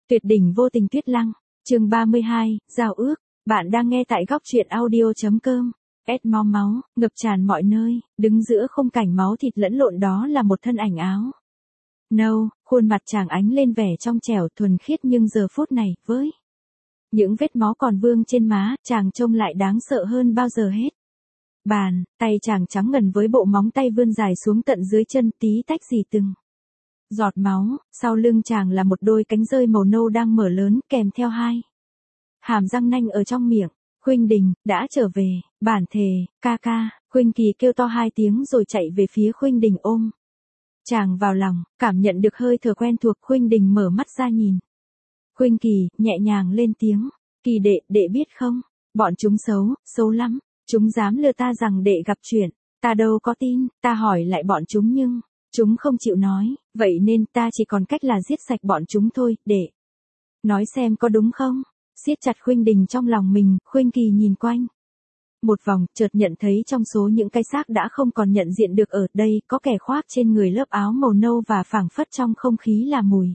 Tuyệt đỉnh vô tình Tuyết Lăng, chương 32, giao ước, bạn đang nghe tại góc truyện audio.com. Ét máu máu, ngập tràn mọi nơi, đứng giữa khung cảnh máu thịt lẫn lộn đó là một thân ảnh áo nâu, khuôn mặt chàng ánh lên vẻ trong trẻo thuần khiết nhưng giờ phút này, với những vết máu còn vương trên má, chàng trông lại đáng sợ hơn bao giờ hết. Bàn tay chàng trắng ngần với bộ móng tay vươn dài xuống tận dưới chân tí tách gì từng giọt máu, sau lưng chàng là một đôi cánh rơi màu nâu đang mở lớn kèm theo hai hàm răng nanh ở trong miệng. Khuynh Đình, đã trở về, bản thề, ca ca, Khuynh Kỳ kêu to hai tiếng rồi chạy về phía Khuynh Đình ôm chàng vào lòng, cảm nhận được hơi thở quen thuộc. Khuynh Đình mở mắt ra nhìn Khuynh Kỳ, nhẹ nhàng lên tiếng, Kỳ đệ biết không, bọn chúng xấu lắm, chúng dám lừa ta rằng đệ gặp chuyện, ta đâu có tin, ta hỏi lại bọn chúng nhưng chúng không chịu nói, vậy nên ta chỉ còn cách là giết sạch bọn chúng thôi, đệ nói xem có đúng không? Siết chặt Khuynh Đình trong lòng mình, Khuynh Kỳ nhìn quanh một vòng, chợt nhận thấy trong số những cái xác đã không còn nhận diện được ở đây, có kẻ khoác trên người lớp áo màu nâu và phảng phất trong không khí là mùi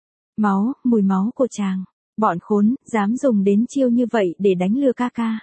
máu của chàng. Bọn khốn, dám dùng đến chiêu như vậy để đánh lừa ca ca.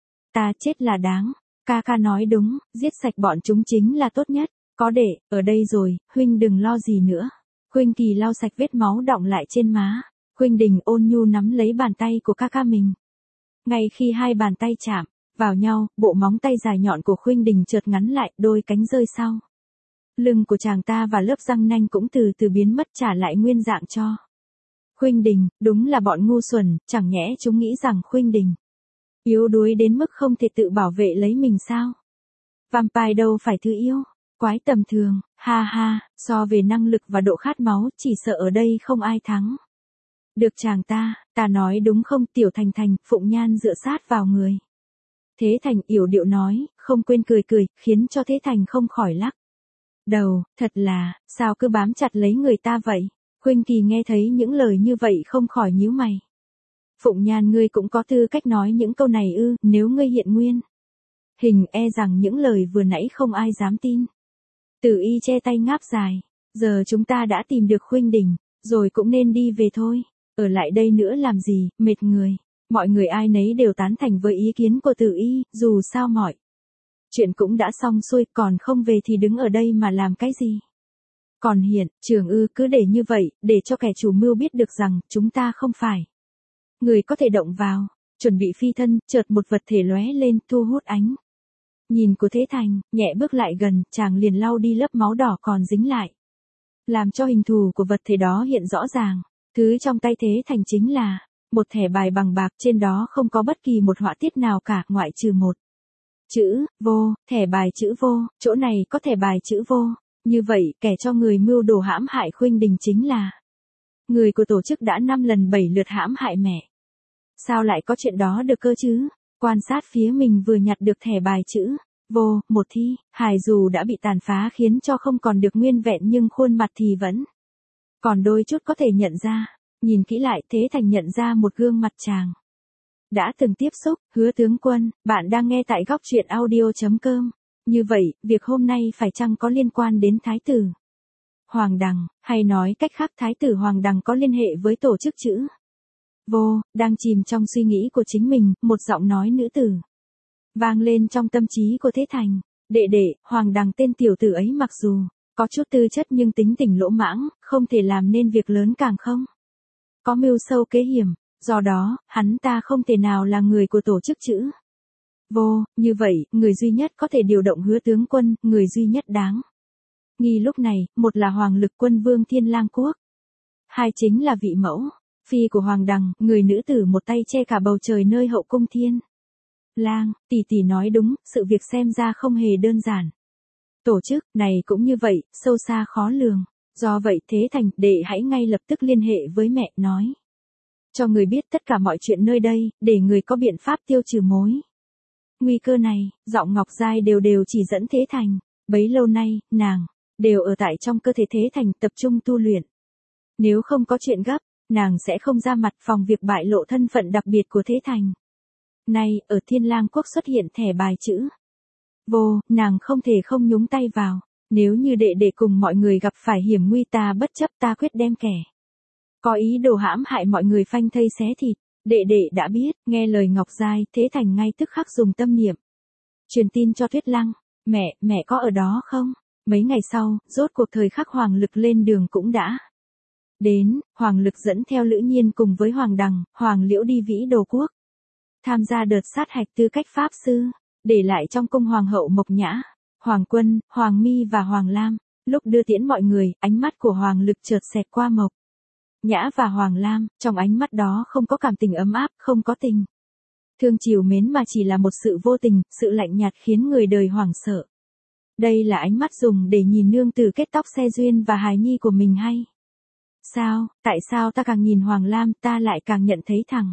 Ta chết là đáng, ca ca nói đúng, giết sạch bọn chúng chính là tốt nhất, có đệ ở đây rồi, huynh đừng lo gì nữa. Khuynh Kỳ lau sạch vết máu đọng lại trên má. Khuynh Đình ôn nhu nắm lấy bàn tay của ca ca mình. Ngay khi hai bàn tay chạm vào nhau, bộ móng tay dài nhọn của Khuynh Đình chợt ngắn lại, đôi cánh rơi sau lưng của chàng ta và lớp răng nanh cũng từ từ biến mất trả lại nguyên dạng cho Khuynh Đình. Đúng là bọn ngu xuẩn, chẳng nhẽ chúng nghĩ rằng Khuynh Đình yếu đuối đến mức không thể tự bảo vệ lấy mình sao? Vampire đâu phải thứ yêu quái tầm thường, ha ha, so về năng lực và độ khát máu, chỉ sợ ở đây không ai thắng được chàng ta nói đúng không? Tiểu Thành, Phụng Nhan dựa sát vào người Thế Thành, yểu điệu nói, không quên cười, khiến cho Thế Thành không khỏi lắc đầu, thật là, sao cứ bám chặt lấy người ta vậy? Khuynh Kỳ nghe thấy những lời như vậy không khỏi nhíu mày. Phụng Nhan, ngươi cũng có tư cách nói những câu này ư? Nếu ngươi hiện nguyên hình, e rằng những lời vừa nãy không ai dám tin. Tử Y che tay ngáp dài, giờ chúng ta đã tìm được Khuynh Đình, rồi cũng nên đi về thôi. Ở lại đây nữa làm gì, mệt người. Mọi người ai nấy đều tán thành với ý kiến của Tử Y, dù sao mọi chuyện cũng đã xong xuôi, còn không về thì đứng ở đây mà làm cái gì? Còn hiện, Trường Ư, cứ để như vậy, để cho kẻ chủ mưu biết được rằng, chúng ta không phải người có thể động vào. Chuẩn bị phi thân, chợt một vật thể lóe lên, thu hút ánh nhìn của Thế Thành, nhẹ bước lại gần, chàng liền lau đi lớp máu đỏ còn dính lại, làm cho hình thù của vật thể đó hiện rõ ràng. Thứ trong tay Thế Thành chính là một thẻ bài bằng bạc, trên đó không có bất kỳ một họa tiết nào cả, ngoại trừ một chữ vô. Thẻ bài chữ vô, chỗ này có thẻ bài chữ vô. Như vậy, kẻ cho người mưu đồ hãm hại Khuynh Đình chính là người của tổ chức đã 5 lần 7 lượt hãm hại mẹ. Sao lại có chuyện đó được cơ chứ? Quan sát phía mình vừa nhặt được thẻ bài chữ vô, một thi hài dù đã bị tàn phá khiến cho không còn được nguyên vẹn nhưng khuôn mặt thì vẫn còn đôi chút có thể nhận ra. Nhìn kỹ lại, Thế Thành nhận ra một gương mặt chàng đã từng tiếp xúc. Hứa tướng quân, bạn đang nghe tại góc truyện audio.com. Như vậy, việc hôm nay phải chăng có liên quan đến Thái tử Hoàng Đằng, hay nói cách khác Thái tử Hoàng Đằng có liên hệ với tổ chức chữ vô? Đang chìm trong suy nghĩ của chính mình, một giọng nói nữ tử vang lên trong tâm trí của Thế Thành. Đệ, Hoàng Đằng tên tiểu tử ấy mặc dù có chút tư chất nhưng tính tình lỗ mãng, không thể làm nên việc lớn, càng không có mưu sâu kế hiểm, do đó, hắn ta không thể nào là người của tổ chức chữ vô. Như vậy, người duy nhất có thể điều động Hứa tướng quân, người duy nhất đáng nghi lúc này, một là Hoàng Lực Quân Vương Thiên Lang Quốc, hai chính là vị mẫu phi của Hoàng Đằng, người nữ tử một tay che cả bầu trời nơi hậu cung Thiên Lang. Tỷ nói đúng, sự việc xem ra không hề đơn giản. Tổ chức này cũng như vậy, sâu xa khó lường. Do vậy, Thế Thành, đệ hãy ngay lập tức liên hệ với mẹ, nói cho người biết tất cả mọi chuyện nơi đây, để người có biện pháp tiêu trừ mối nguy cơ này. Giọng Ngọc Giai đều chỉ dẫn Thế Thành. Bấy lâu nay, nàng đều ở tại trong cơ thể Thế Thành, tập trung tu luyện. Nếu không có chuyện gấp, nàng sẽ không ra mặt phòng việc bại lộ thân phận đặc biệt của Thế Thành. Nay, ở Thiên Lang Quốc xuất hiện thẻ bài chữ vô, nàng không thể không nhúng tay vào. Nếu như đệ cùng mọi người gặp phải hiểm nguy, ta bất chấp, ta quyết đem kẻ có ý đồ hãm hại mọi người phanh thây xé thịt. Đệ đệ đã biết, nghe lời Ngọc Giai, Thế Thành ngay tức khắc dùng tâm niệm truyền tin cho Tuyết Lăng. Mẹ có ở đó không? Mấy ngày sau, rốt cuộc thời khắc Hoàng Lực lên đường cũng đã đến. Hoàng Lực dẫn theo Lữ Nhiên cùng với Hoàng Đằng, Hoàng Liễu đi Vĩ Đồ Quốc, tham gia đợt sát hạch tư cách pháp sư, để lại trong cung Hoàng hậu Mộc Nhã, Hoàng Quân, Hoàng Mi và Hoàng Lam. Lúc đưa tiễn mọi người, ánh mắt của Hoàng Lực chợt xẹt qua Mộc Nhã và Hoàng Lam, trong ánh mắt đó không có cảm tình ấm áp, không có tình thương chiều mến mà chỉ là một sự vô tình, sự lạnh nhạt khiến người đời hoảng sợ. Đây là ánh mắt dùng để nhìn nương tử kết tóc xe duyên và hài nhi của mình hay sao? Tại sao ta càng nhìn Hoàng Lam ta lại càng nhận thấy thằng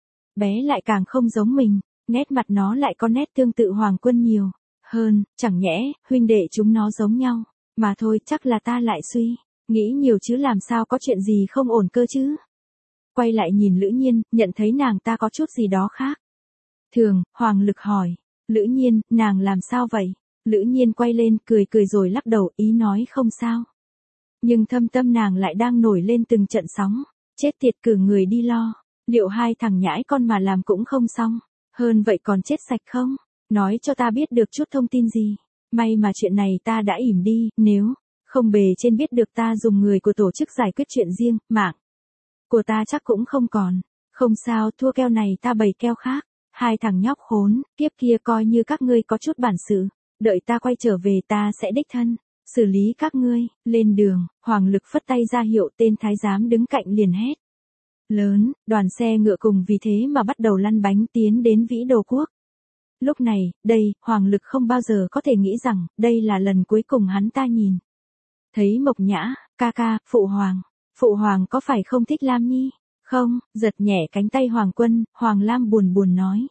bé lại càng không giống mình, nét mặt nó lại có nét tương tự Hoàng Quân nhiều hơn, chẳng nhẽ huynh đệ chúng nó giống nhau, mà thôi chắc là ta lại suy nghĩ nhiều chứ làm sao có chuyện gì không ổn cơ chứ. Quay lại nhìn Lữ Nhiên, nhận thấy nàng ta có chút gì đó khác thường, Hoàng Lực hỏi, Lữ Nhiên, nàng làm sao vậy? Lữ Nhiên quay lên, cười cười rồi lắc đầu, ý nói không sao. Nhưng thâm tâm nàng lại đang nổi lên từng trận sóng, chết tiệt cử người đi lo, liệu hai thằng nhãi con mà làm cũng không xong, hơn vậy còn chết sạch không? Nói cho ta biết được chút thông tin gì, may mà chuyện này ta đã ỉm đi, nếu không bề trên biết được ta dùng người của tổ chức giải quyết chuyện riêng, mạng của ta chắc cũng không còn. Không sao, thua keo này ta bày keo khác. Hai thằng nhóc khốn, kiếp kia coi như các ngươi có chút bản sự, đợi ta quay trở về ta sẽ đích thân xử lý các ngươi. Lên đường, Hoàng Lực phất tay ra hiệu, tên thái giám đứng cạnh liền hét lớn, đoàn xe ngựa cùng vì thế mà bắt đầu lăn bánh tiến đến Vĩ Đồ Quốc. Lúc này, đây, Hoàng Lực không bao giờ có thể nghĩ rằng, đây là lần cuối cùng hắn ta nhìn thấy Mộc Nhã. Ca, Phụ Hoàng có phải không thích Lam Nhi? Không, giật nhẹ cánh tay Hoàng Quân, Hoàng Lam buồn buồn nói.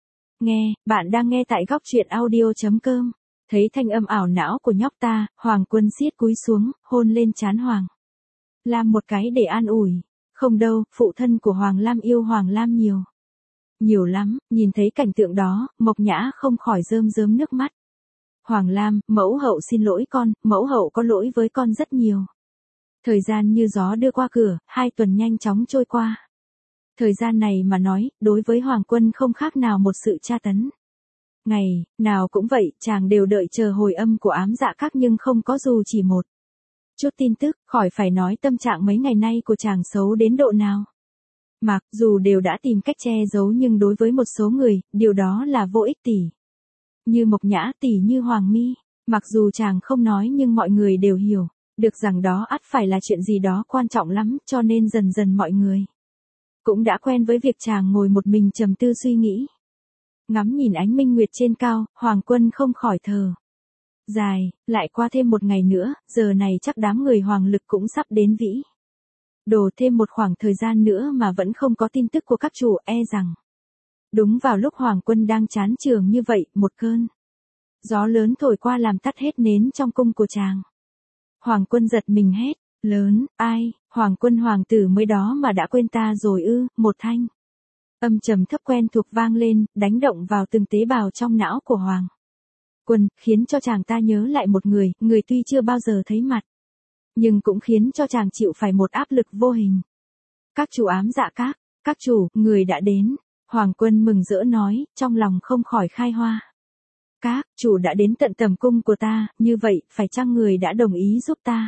Bạn đang nghe tại góc truyện audio.com. Thấy thanh âm ảo não của nhóc ta, Hoàng Quân siết cúi xuống, hôn lên trán Hoàng Lam một cái để an ủi. Không đâu, phụ thân của Hoàng Lam yêu Hoàng Lam nhiều lắm. Nhìn thấy cảnh tượng đó, Mộc Nhã không khỏi rơm rớm nước mắt. Hoàng Lam, mẫu hậu xin lỗi con, mẫu hậu có lỗi với con rất nhiều. Thời gian như gió đưa qua cửa, 2 tuần nhanh chóng trôi qua. Thời gian này mà nói, đối với Hoàng Quân không khác nào một sự tra tấn. Ngày nào cũng vậy, chàng đều đợi chờ hồi âm của ám dạ các nhưng không có dù chỉ một chút tin tức, khỏi phải nói tâm trạng mấy ngày nay của chàng xấu đến độ nào. Mặc dù đều đã tìm cách che giấu nhưng đối với một số người, điều đó là vô ích tỉ. Như Mộc Nhã, tỉ như Hoàng Mi, mặc dù chàng không nói nhưng mọi người đều hiểu được rằng đó ắt phải là chuyện gì đó quan trọng lắm, cho nên dần dần mọi người cũng đã quen với việc chàng ngồi một mình trầm tư suy nghĩ. Ngắm nhìn ánh minh nguyệt trên cao, Hoàng Quân không khỏi thở dài, lại qua thêm một ngày nữa, giờ này chắc đám người Hoàng Lực cũng sắp đến Vĩ Đồ thêm một khoảng thời gian nữa mà vẫn không có tin tức của các chủ, e rằng. Đúng vào lúc Hoàng Quân đang chán trường như vậy, một cơn gió lớn thổi qua làm tắt hết nến trong cung của chàng. Hoàng Quân giật mình hét lớn, ai, Hoàng Quân hoàng tử mới đó mà đã quên ta rồi ư? Một thanh âm trầm thấp quen thuộc vang lên, đánh động vào từng tế bào trong não của Hoàng Quân, khiến cho chàng ta nhớ lại một người tuy chưa bao giờ thấy mặt, nhưng cũng khiến cho chàng chịu phải một áp lực vô hình. Các chủ ám dạ các chủ, người đã đến. Hoàng Quân mừng rỡ nói, trong lòng không khỏi khai hoa. Các chủ đã đến tận tầm cung của ta, như vậy, phải chăng người đã đồng ý giúp ta?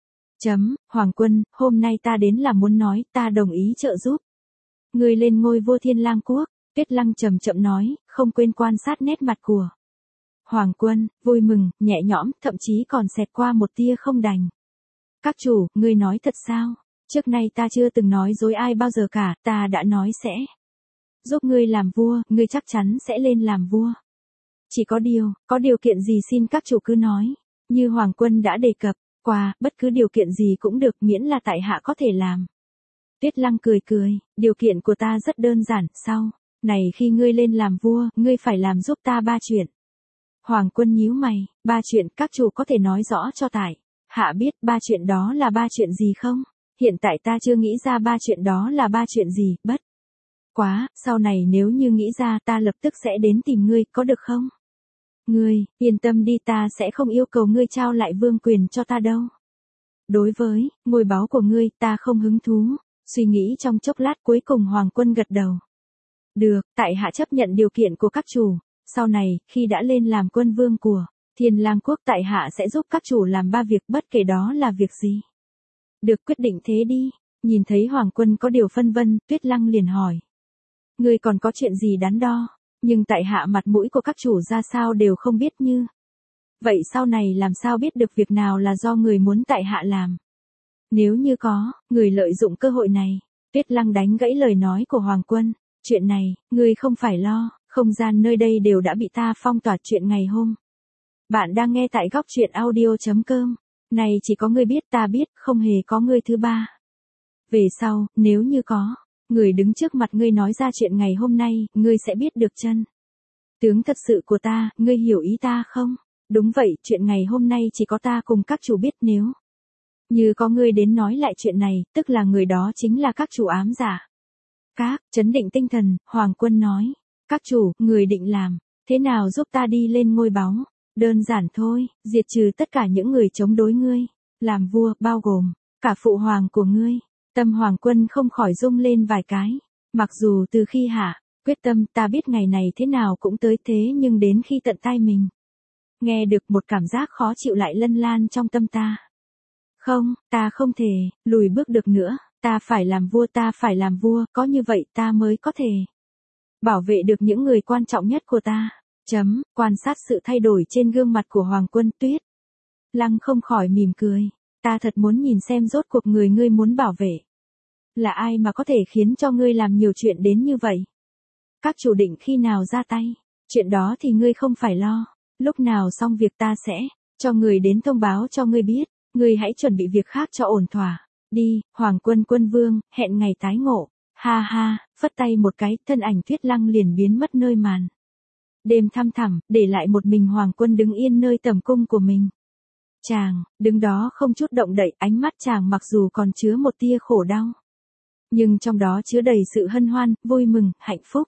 Hoàng Quân, hôm nay ta đến là muốn nói, ta đồng ý trợ giúp người lên ngôi vua Thiên Lang Quốc. Tuyết Lăng chậm chậm nói, không quên quan sát nét mặt của Hoàng Quân, vui mừng, nhẹ nhõm, thậm chí còn xẹt qua một tia không đành. Các chủ, ngươi nói thật sao? Trước nay ta chưa từng nói dối ai bao giờ cả, ta đã nói sẽ giúp ngươi làm vua, ngươi chắc chắn sẽ lên làm vua. Chỉ có điều kiện gì xin các chủ cứ nói. Như Hoàng Quân đã đề cập qua, bất cứ điều kiện gì cũng được miễn là tại hạ có thể làm. Tuyết Lăng cười cười, điều kiện của ta rất đơn giản, sau này khi ngươi lên làm vua, ngươi phải làm giúp ta 3 chuyện. Hoàng Quân nhíu mày, 3 chuyện, các chủ có thể nói rõ cho tại hạ biết 3 chuyện đó là 3 chuyện gì không? Hiện tại ta chưa nghĩ ra 3 chuyện đó là 3 chuyện gì, bất quá, sau này nếu như nghĩ ra ta lập tức sẽ đến tìm ngươi, có được không? Ngươi, yên tâm đi, ta sẽ không yêu cầu ngươi trao lại vương quyền cho ta đâu. Đối với ngôi báu của ngươi, ta không hứng thú. Suy nghĩ trong chốc lát cuối cùng Hoàng Quân gật đầu. Được, tại hạ chấp nhận điều kiện của các chủ. Sau này, khi đã lên làm quân vương của Thiên Lang quốc, tại hạ sẽ giúp các chủ làm 3 việc, bất kể đó là việc gì. Được, quyết định thế đi. Nhìn thấy Hoàng Quân có điều phân vân, Tuyết Lăng liền hỏi. Ngươi còn có chuyện gì đắn đo? Nhưng tại hạ mặt mũi của các chủ ra sao đều không biết như. Vậy sau này làm sao biết được việc nào là do người muốn tại hạ làm? Nếu như có, người lợi dụng cơ hội này. Tuyết Lăng đánh gãy lời nói của Hoàng Quân. Chuyện này, ngươi không phải lo, không gian nơi đây đều đã bị ta phong tỏa chuyện ngày hôm. Bạn đang nghe tại góc truyện audio.com. Này chỉ có ngươi biết, ta biết, không hề có ngươi thứ ba. Về sau, nếu như có, người đứng trước mặt ngươi nói ra chuyện ngày hôm nay, ngươi sẽ biết được chân tướng thật sự của ta, ngươi hiểu ý ta không? Đúng vậy, chuyện ngày hôm nay chỉ có ta cùng các chủ biết, nếu như có ngươi đến nói lại chuyện này, tức là người đó chính là các chủ ám giả. Trấn định tinh thần, Hoàng Quân nói. Các chủ, người định làm thế nào giúp ta đi lên ngôi báu? Đơn giản thôi, diệt trừ tất cả những người chống đối ngươi. Làm vua, bao gồm cả phụ hoàng của ngươi. Tâm Hoàng Quân không khỏi rung lên vài cái. Mặc dù từ khi hạ quyết tâm, ta biết ngày này thế nào cũng tới, thế nhưng đến khi tận tai mình nghe được, một cảm giác khó chịu lại lân lan trong tâm ta. Không, ta không thể lùi bước được nữa. Ta phải làm vua, ta phải làm vua, có như vậy ta mới có thể bảo vệ được những người quan trọng nhất của ta. Quan sát sự thay đổi trên gương mặt của Hoàng Quân, Tuyết Lăng không khỏi mỉm cười. Ta thật muốn nhìn xem rốt cuộc người ngươi muốn bảo vệ là ai mà có thể khiến cho ngươi làm nhiều chuyện đến như vậy. Các chủ định khi nào ra tay? Chuyện đó thì ngươi không phải lo. Lúc nào xong việc ta sẽ cho người đến thông báo cho ngươi biết. Ngươi hãy chuẩn bị việc khác cho ổn thỏa. Đi, Hoàng Quân quân vương, hẹn ngày tái ngộ. Ha ha, phất tay một cái, thân ảnh Tuyết Lăng liền biến mất nơi màn đêm thăm thẳm, để lại một mình Hoàng Quân đứng yên nơi tầm cung của mình. Chàng, đứng đó không chút động đậy, ánh mắt chàng mặc dù còn chứa một tia khổ đau, nhưng trong đó chứa đầy sự hân hoan, vui mừng, hạnh phúc.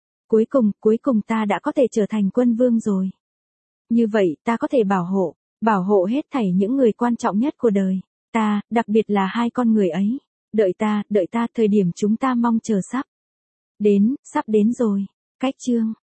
Cuối cùng ta đã có thể trở thành quân vương rồi. Như vậy, ta có thể bảo hộ hết thảy những người quan trọng nhất của đời ta, đặc biệt là 2 con người ấy. Đợi ta, thời điểm chúng ta mong chờ sắp đến rồi. Cách chương